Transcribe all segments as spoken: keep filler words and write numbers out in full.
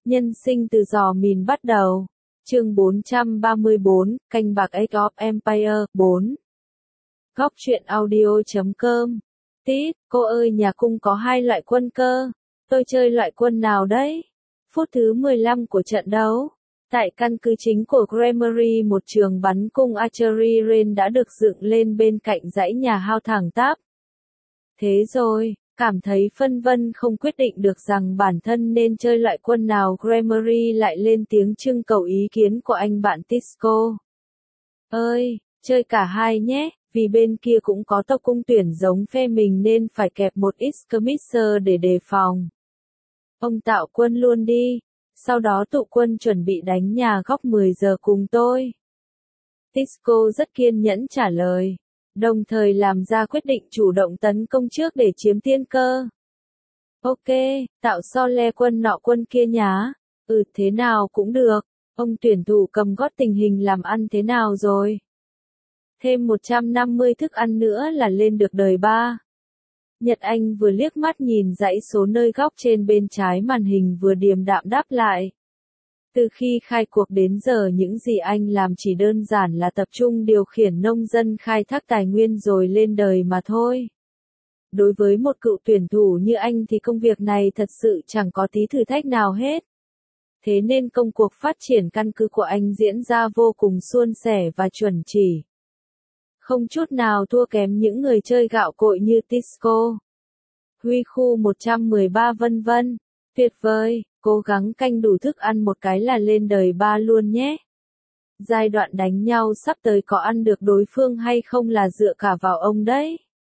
Nhân sinh từ giò mìn bắt đầu. Chương bốn trăm ba mươi bốn, canh bạc Age of Empire, bốn. Góc truyện audio chấm com. Tít, cô ơi nhà cung có hai loại quân cơ. Tôi chơi loại quân nào đấy? Phút thứ mười lăm của trận đấu. Tại căn cứ chính của Creamery, một trường bắn cung archery range đã được dựng lên bên cạnh dãy nhà hao thẳng tắp. Thế rồi, cảm thấy phân vân không quyết định được rằng bản thân nên chơi loại quân nào, Creamery lại lên tiếng trưng cầu ý kiến của anh bạn Tisco. Ơi, chơi cả hai nhé, vì bên kia cũng có tộc cung tuyển giống phe mình nên phải kẹp một ít skirmisher để đề phòng. Ông tạo quân luôn đi, sau đó tụ quân chuẩn bị đánh nhà góc mười giờ cùng tôi. Tisco rất kiên nhẫn trả lời, đồng thời làm ra quyết định chủ động tấn công trước để chiếm tiên cơ. Ok, tạo so le quân nọ quân kia nhá. Ừ thế nào cũng được. Ông tuyển thủ cầm gót tình hình làm ăn thế nào rồi? Thêm một trăm năm mươi thức ăn nữa là lên được đời ba. Nhật Anh vừa liếc mắt nhìn dãy số nơi góc trên bên trái màn hình vừa điềm đạm đáp lại. Từ khi khai cuộc đến giờ những gì anh làm chỉ đơn giản là tập trung điều khiển nông dân khai thác tài nguyên rồi lên đời mà thôi. Đối với một cựu tuyển thủ như anh thì công việc này thật sự chẳng có tí thử thách nào hết. Thế nên công cuộc phát triển căn cứ của anh diễn ra vô cùng suôn sẻ và chuẩn chỉ. Không chút nào thua kém những người chơi gạo cội như Tisco, Huy khu một trăm mười ba vân vân. Tuyệt vời, cố gắng canh đủ thức ăn một cái là lên đời ba luôn nhé. Giai đoạn đánh nhau sắp tới có ăn được đối phương hay không là dựa cả vào ông đấy.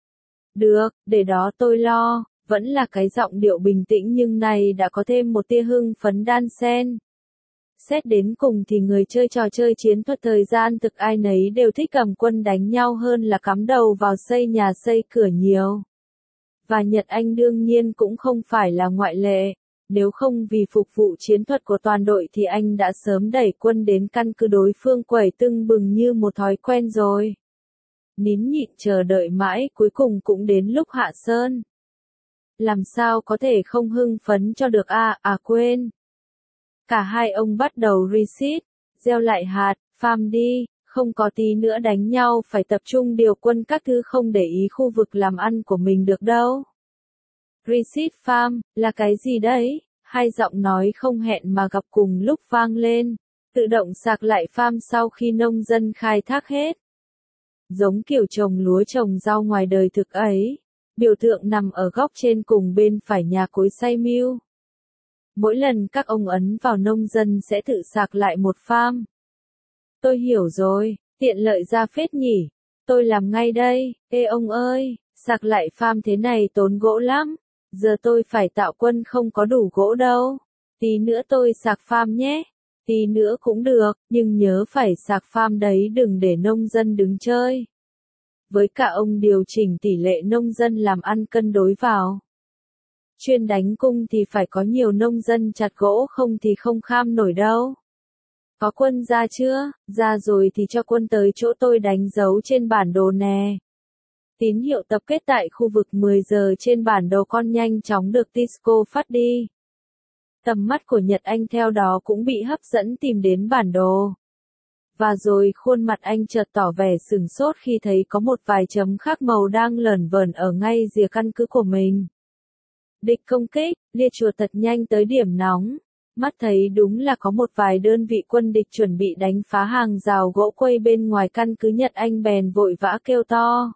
Được, để đó tôi lo, vẫn là cái giọng điệu bình tĩnh nhưng này đã có thêm một tia hưng phấn đan xen. Xét đến cùng thì người chơi trò chơi chiến thuật thời gian thực ai nấy đều thích cầm quân đánh nhau hơn là cắm đầu vào xây nhà xây cửa nhiều. Và Nhật Anh đương nhiên cũng không phải là ngoại lệ, nếu không vì phục vụ chiến thuật của toàn đội thì anh đã sớm đẩy quân đến căn cứ đối phương quẩy tưng bừng như một thói quen rồi. Nín nhịn chờ đợi mãi cuối cùng cũng đến lúc hạ sơn. Làm sao có thể không hưng phấn cho được à, à quên. Cả hai ông bắt đầu reset, gieo lại hạt, farm đi, không có tí nữa đánh nhau phải tập trung điều quân các thứ không để ý khu vực làm ăn của mình được đâu. Reset farm, là cái gì đấy? Hai giọng nói không hẹn mà gặp cùng lúc vang lên, tự động sạc lại farm sau khi nông dân khai thác hết. Giống kiểu trồng lúa trồng rau ngoài đời thực ấy, biểu tượng nằm ở góc trên cùng bên phải nhà cối xay mưu. Mỗi lần các ông ấn vào nông dân sẽ tự sạc lại một farm. Tôi hiểu rồi, tiện lợi ra phết nhỉ. Tôi làm ngay đây. Ê ông ơi, sạc lại farm thế này tốn gỗ lắm. Giờ tôi phải tạo quân không có đủ gỗ đâu. Tí nữa tôi sạc farm nhé. Tí nữa cũng được, nhưng nhớ phải sạc farm đấy đừng để nông dân đứng chơi. Với cả ông điều chỉnh tỷ lệ nông dân làm ăn cân đối vào. Chuyên đánh cung thì phải có nhiều nông dân chặt gỗ không thì không kham nổi đâu. Có quân ra chưa? Ra rồi thì cho quân tới chỗ tôi đánh dấu trên bản đồ nè. Tín hiệu tập kết tại khu vực mười giờ trên bản đồ con nhanh chóng được Tisco phát đi. Tầm mắt của Nhật Anh theo đó cũng bị hấp dẫn tìm đến bản đồ. Và rồi khuôn mặt anh chợt tỏ vẻ sửng sốt khi thấy có một vài chấm khác màu đang lởn vởn ở ngay rìa căn cứ của mình. Địch công kích, lia chuột thật nhanh tới điểm nóng. Mắt thấy đúng là có một vài đơn vị quân địch chuẩn bị đánh phá hàng rào gỗ quây bên ngoài căn cứ Nhật Anh bèn vội vã kêu to.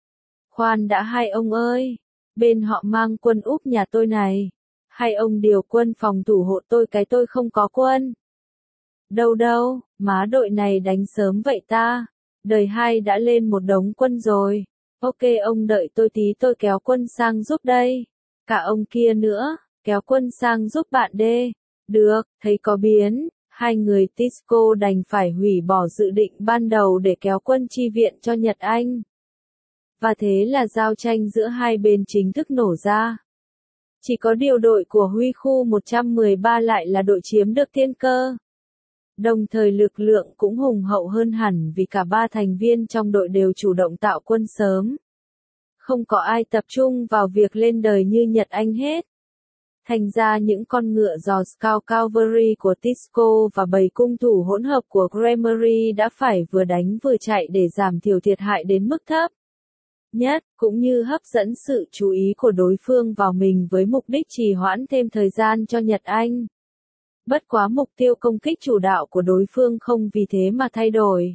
Khoan đã hai ông ơi, bên họ mang quân úp nhà tôi này. Hai ông điều quân phòng thủ hộ tôi cái tôi không có quân. Đâu đâu, má đội này đánh sớm vậy ta. Đời hai đã lên một đống quân rồi. Ok ông đợi tôi tí tôi kéo quân sang giúp đây. Cả ông kia nữa, kéo quân sang giúp bạn đê. Được, thấy có biến, hai người Tisco đành phải hủy bỏ dự định ban đầu để kéo quân chi viện cho Nhật Anh. Và thế là giao tranh giữa hai bên chính thức nổ ra. Chỉ có điều đội của Huy khu một trăm mười ba lại là đội chiếm được tiên cơ. Đồng thời lực lượng cũng hùng hậu hơn hẳn vì cả ba thành viên trong đội đều chủ động tạo quân sớm. Không có ai tập trung vào việc lên đời như Nhật Anh hết. Thành ra những con ngựa giò Scout Cavalry của Tisco và bầy cung thủ hỗn hợp của Cremery đã phải vừa đánh vừa chạy để giảm thiểu thiệt hại đến mức thấp nhất, cũng như hấp dẫn sự chú ý của đối phương vào mình với mục đích trì hoãn thêm thời gian cho Nhật Anh. Bất quá mục tiêu công kích chủ đạo của đối phương không vì thế mà thay đổi.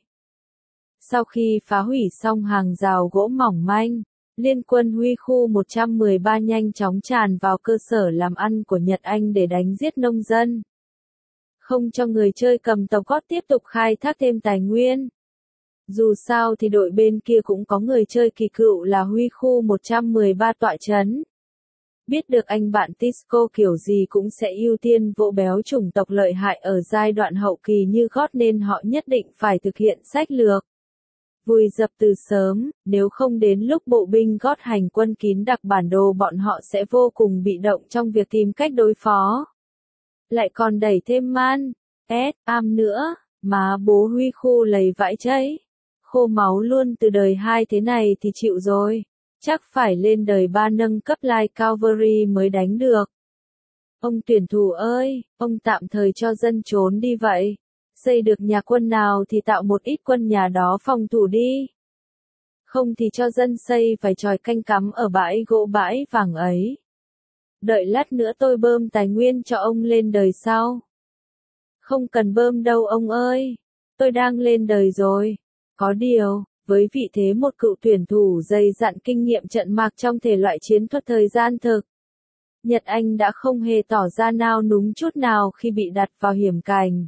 Sau khi phá hủy xong hàng rào gỗ mỏng manh, Liên quân Huy Khu một trăm mười ba nhanh chóng tràn vào cơ sở làm ăn của Nhật Anh để đánh giết nông dân. Không cho người chơi cầm tàu cót tiếp tục khai thác thêm tài nguyên. Dù sao thì đội bên kia cũng có người chơi kỳ cựu là Huy Khu một trăm mười ba tọa chấn. Biết được anh bạn Tisco kiểu gì cũng sẽ ưu tiên vỗ béo chủng tộc lợi hại ở giai đoạn hậu kỳ như gót nên họ nhất định phải thực hiện sách lược vùi dập từ sớm, nếu không đến lúc bộ binh gót hành quân kín đặc bản đồ bọn họ sẽ vô cùng bị động trong việc tìm cách đối phó. Lại còn đẩy thêm man, ét, am nữa, má bố Huy Khu lầy vãi chấy. Khô máu luôn từ đời hai thế này thì chịu rồi. Chắc phải lên đời ba nâng cấp Light Cavalry mới đánh được. Ông tuyển thủ ơi, ông tạm thời cho dân trốn đi vậy. Xây được nhà quân nào thì tạo một ít quân nhà đó phòng thủ đi. Không thì cho dân xây phải tròi canh cắm ở bãi gỗ bãi vàng ấy. Đợi lát nữa tôi bơm tài nguyên cho ông lên đời sau. Không cần bơm đâu ông ơi. Tôi đang lên đời rồi. Có điều, với vị thế một cựu tuyển thủ dày dặn kinh nghiệm trận mạc trong thể loại chiến thuật thời gian thực, Nhật Anh đã không hề tỏ ra nao núng chút nào khi bị đặt vào hiểm cảnh.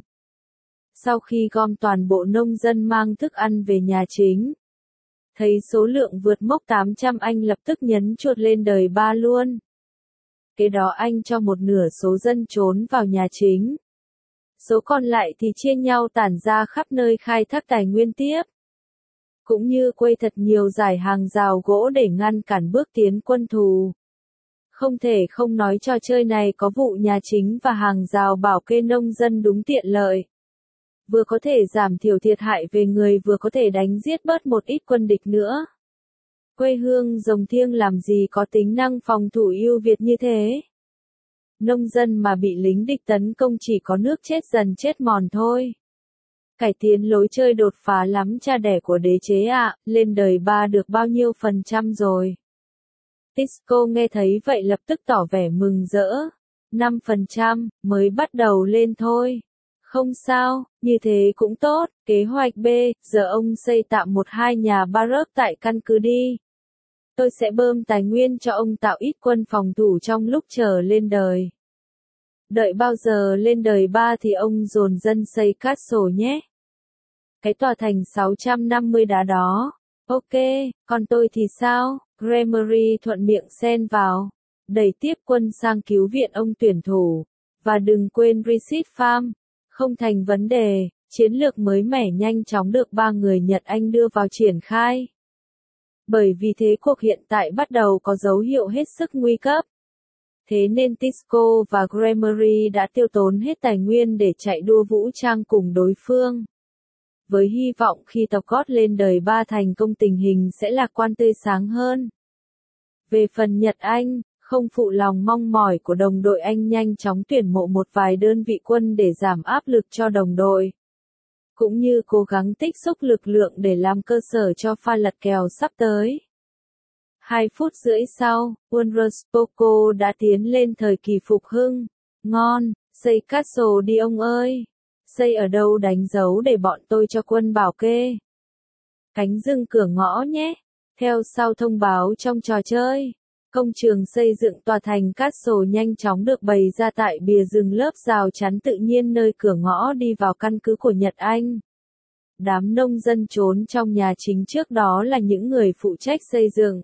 Sau khi gom toàn bộ nông dân mang thức ăn về nhà chính, thấy số lượng vượt mốc tám trăm anh lập tức nhấn chuột lên đời ba luôn. Kế đó anh cho một nửa số dân trốn vào nhà chính. Số còn lại thì chia nhau tản ra khắp nơi khai thác tài nguyên tiếp. Cũng như quây thật nhiều dải hàng rào gỗ để ngăn cản bước tiến quân thù. Không thể không nói trò chơi này có vụ nhà chính và hàng rào bảo kê nông dân đúng tiện lợi. Vừa có thể giảm thiểu thiệt hại về người vừa có thể đánh giết bớt một ít quân địch nữa. Quê hương Rồng Thiêng làm gì có tính năng phòng thủ ưu việt như thế. Nông dân mà bị lính địch tấn công chỉ có nước chết dần chết mòn thôi. Cải tiến lối chơi đột phá lắm cha đẻ của đế chế ạ, à, lên đời ba được bao nhiêu phần trăm rồi. Tisco nghe thấy vậy lập tức tỏ vẻ mừng rỡ. năm phần trăm, mới bắt đầu lên thôi. Không sao, như thế cũng tốt, kế hoạch B, giờ ông xây tạm một hai nhà barrack tại căn cứ đi. Tôi sẽ bơm tài nguyên cho ông tạo ít quân phòng thủ trong lúc chờ lên đời. Đợi bao giờ lên đời ba thì ông dồn dân xây castle nhé. Cái tòa thành sáu trăm năm mươi đá đó. Ok, còn tôi thì sao? Cremery thuận miệng xen vào. Đẩy tiếp quân sang cứu viện ông tuyển thủ. Và đừng quên Reset Farm. Không thành vấn đề, chiến lược mới mẻ nhanh chóng được ba người Nhật Anh đưa vào triển khai. Bởi vì thế cuộc hiện tại bắt đầu có dấu hiệu hết sức nguy cấp. Thế nên Tisco và Cremery đã tiêu tốn hết tài nguyên để chạy đua vũ trang cùng đối phương. Với hy vọng khi tộc gót lên đời ba thành công tình hình sẽ lạc quan tươi sáng hơn. Về phần Nhật Anh, không phụ lòng mong mỏi của đồng đội anh nhanh chóng tuyển mộ một vài đơn vị quân để giảm áp lực cho đồng đội. Cũng như cố gắng tích xúc lực lượng để làm cơ sở cho pha lật kèo sắp tới. Hai phút rưỡi sau, Unruspoko đã tiến lên thời kỳ phục hưng. Ngon, xây castle đi ông ơi. Xây ở đâu đánh dấu để bọn tôi cho quân bảo kê. Cánh rừng cửa ngõ nhé. Theo sau thông báo trong trò chơi, công trường xây dựng tòa thành castle nhanh chóng được bày ra tại bìa rừng lớp rào chắn tự nhiên nơi cửa ngõ đi vào căn cứ của Nhật Anh. Đám nông dân trốn trong nhà chính trước đó là những người phụ trách xây dựng.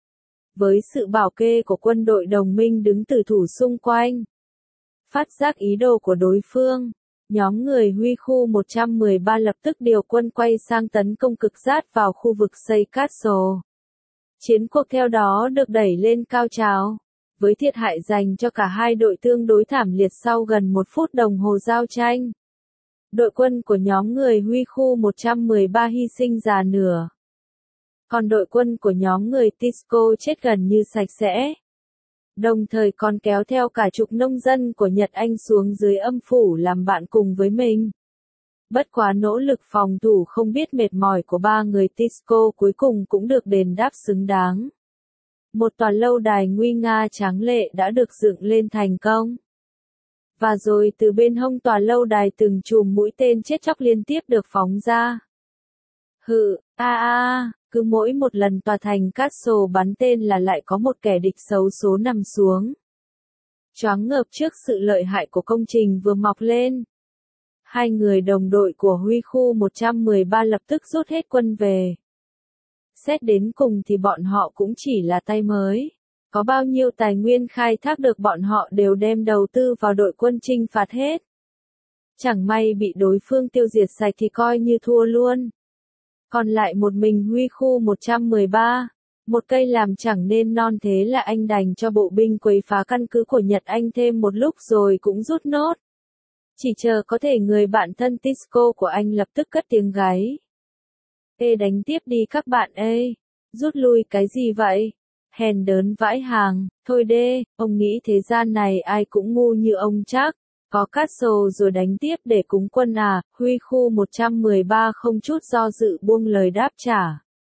Với sự bảo kê của quân đội đồng minh đứng tử thủ xung quanh. Phát giác ý đồ của đối phương, nhóm người Huy Khu một trăm mười ba lập tức điều quân quay sang tấn công cực rát vào khu vực xây castle. Chiến cuộc theo đó được đẩy lên cao trào, với thiệt hại dành cho cả hai đội tương đối thảm liệt sau gần một phút đồng hồ giao tranh. Đội quân của nhóm người Huy Khu một trăm mười ba hy sinh già nửa. Còn đội quân của nhóm người Tisco chết gần như sạch sẽ. Đồng thời còn kéo theo cả chục nông dân của Nhật Anh xuống dưới âm phủ làm bạn cùng với mình. Bất quá nỗ lực phòng thủ không biết mệt mỏi của ba người Tisco cuối cùng cũng được đền đáp xứng đáng. Một tòa lâu đài nguy nga tráng lệ đã được dựng lên thành công. Và rồi từ bên hông tòa lâu đài từng chùm mũi tên chết chóc liên tiếp được phóng ra. Hự, a a, cứ mỗi một lần tòa thành Castle bắn tên là lại có một kẻ địch xấu số nằm xuống. Choáng ngợp trước sự lợi hại của công trình vừa mọc lên. Hai người đồng đội của Huy khu một trăm mười ba lập tức rút hết quân về. Xét đến cùng thì bọn họ cũng chỉ là tay mới. Có bao nhiêu tài nguyên khai thác được bọn họ đều đem đầu tư vào đội quân chinh phạt hết. Chẳng may bị đối phương tiêu diệt sạch thì coi như thua luôn. Còn lại một mình Huy khu một trăm mười ba, một cây làm chẳng nên non thế là anh đành cho bộ binh quấy phá căn cứ của Nhật Anh thêm một lúc rồi cũng rút nốt. Chỉ chờ có thể người bạn thân Tisco của anh lập tức cất tiếng gáy. Ê đánh tiếp đi các bạn ơi, rút lui cái gì vậy? Hèn đớn vãi hàng, thôi đê, ông nghĩ thế gian này ai cũng ngu như ông chắc. Có Castle rồi đánh tiếp để cúng quân à, Huy khu một trăm mười ba không chút do dự buông lời đáp trả.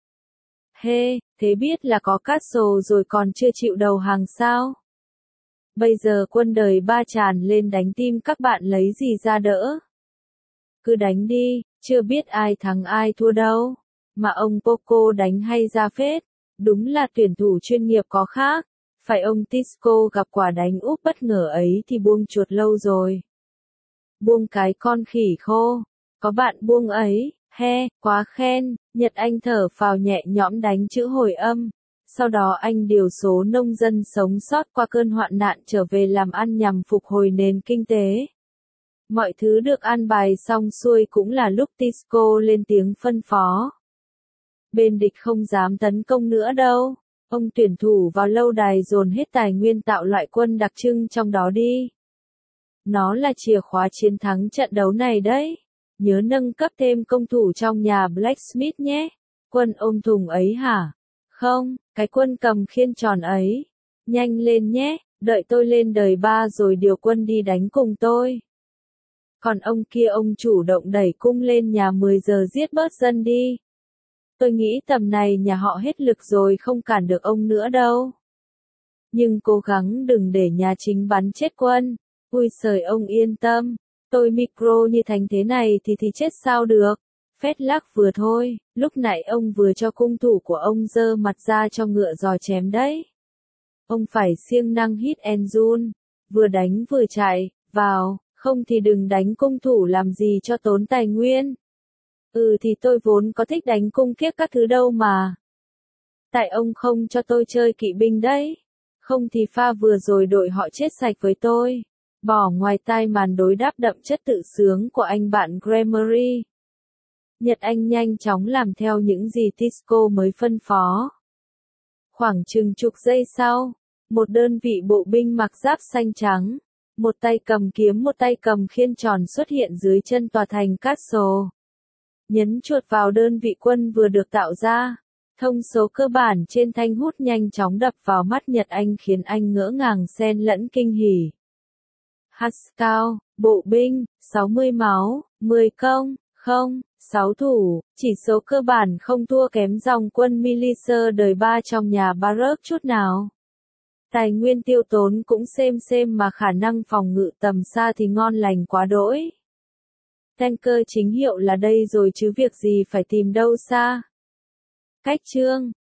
Hê, hey, thế biết là có Castle rồi còn chưa chịu đầu hàng sao? Bây giờ quân đời ba tràn lên đánh tim các bạn lấy gì ra đỡ? Cứ đánh đi, chưa biết ai thắng ai thua đâu. Mà ông Poco đánh hay ra phết, đúng là tuyển thủ chuyên nghiệp có khác. Phải ông Tisco gặp quả đánh úp bất ngờ ấy thì buông chuột lâu rồi. Buông cái con khỉ khô. Có bạn buông ấy, he, quá khen. Nhật Anh thở phào nhẹ nhõm đánh chữ hồi âm. Sau đó anh điều số nông dân sống sót qua cơn hoạn nạn trở về làm ăn nhằm phục hồi nền kinh tế. Mọi thứ được an bài xong xuôi cũng là lúc Tisco lên tiếng phân phó. Bên địch không dám tấn công nữa đâu. Ông tuyển thủ vào lâu đài dồn hết tài nguyên tạo loại quân đặc trưng trong đó đi. Nó là chìa khóa chiến thắng trận đấu này đấy. Nhớ nâng cấp thêm công thủ trong nhà Blacksmith nhé. Quân ôm thùng ấy hả? Không, cái quân cầm khiên tròn ấy. Nhanh lên nhé, đợi tôi lên đời ba rồi điều quân đi đánh cùng tôi. Còn ông kia ông chủ động đẩy cung lên nhà mười giờ giết bớt dân đi. Tôi nghĩ tầm này nhà họ hết lực rồi không cản được ông nữa đâu. Nhưng cố gắng đừng để nhà chính bắn chết quân. Ui giời ông yên tâm. Tôi micro như thành thế này thì thì chết sao được. Phét lắc vừa thôi, lúc nãy ông vừa cho cung thủ của ông giơ mặt ra cho ngựa giò chém đấy. Ông phải siêng năng hit and run. Vừa đánh vừa chạy, vào, không thì đừng đánh cung thủ làm gì cho tốn tài nguyên. Ừ thì tôi vốn có thích đánh cung kiếp các thứ đâu mà. Tại ông không cho tôi chơi kỵ binh đấy. Không thì pha vừa rồi đội họ chết sạch với tôi. Bỏ ngoài tai màn đối đáp đậm chất tự sướng của anh bạn Gremory. Nhật Anh nhanh chóng làm theo những gì Tisco mới phân phó. Khoảng chừng chục giây sau, một đơn vị bộ binh mặc giáp xanh trắng, một tay cầm kiếm một tay cầm khiên tròn xuất hiện dưới chân tòa thành Castle. Nhấn chuột vào đơn vị quân vừa được tạo ra. Thông số cơ bản trên thanh hút nhanh chóng đập vào mắt Nhật Anh khiến anh ngỡ ngàng xen lẫn kinh hỉ. Haskell, bộ binh, sáu mươi máu, mười công, không, sáu thủ, chỉ số cơ bản không thua kém dòng quân militia đời ba trong nhà Baruch chút nào. Tài nguyên tiêu tốn cũng xem xem mà khả năng phòng ngự tầm xa thì ngon lành quá đỗi. Tanker chính hiệu là đây rồi chứ việc gì phải tìm đâu xa. Cách chương